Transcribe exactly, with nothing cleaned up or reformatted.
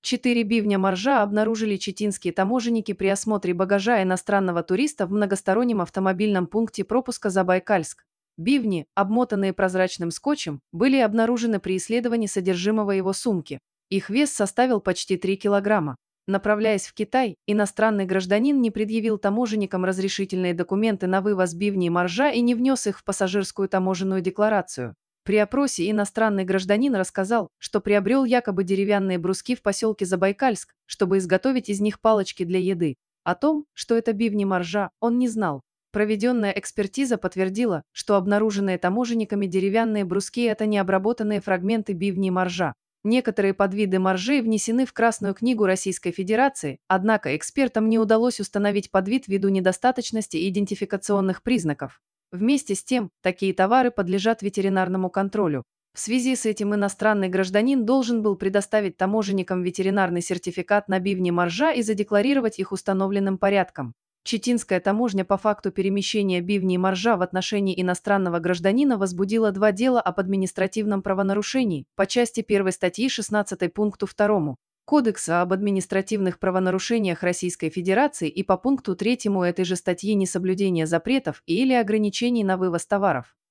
Четыре бивня моржа обнаружили читинские таможенники при осмотре багажа иностранного туриста в многостороннем автомобильном пункте пропуска Забайкальск. Бивни, обмотанные прозрачным скотчем, были обнаружены при исследовании содержимого его сумки. Их вес составил почти три килограмма. Направляясь в Китай, иностранный гражданин не предъявил таможенникам разрешительные документы на вывоз бивней моржа и не внес их в пассажирскую таможенную декларацию. При опросе иностранный гражданин рассказал, что приобрел якобы деревянные бруски в поселке Забайкальск, чтобы изготовить из них палочки для еды. О том, что это бивни моржа, он не знал. Проведенная экспертиза подтвердила, что обнаруженные таможенниками деревянные бруски – это необработанные фрагменты бивней моржа. Некоторые подвиды моржей внесены в Красную книгу Российской Федерации, однако экспертам не удалось установить подвид ввиду недостаточности идентификационных признаков. Вместе с тем, такие товары подлежат ветеринарному контролю. В связи с этим иностранный гражданин должен был предоставить таможенникам ветеринарный сертификат на бивни моржа и задекларировать их установленным порядком. Читинская таможня по факту перемещения бивней моржа в отношении иностранного гражданина возбудила два дела об административном правонарушении по части первой статьи шестнадцатой пункту второму Кодекса об административных правонарушениях Российской Федерации и по пункту третьему этой же статьи несоблюдение запретов и или ограничений на вывоз товаров.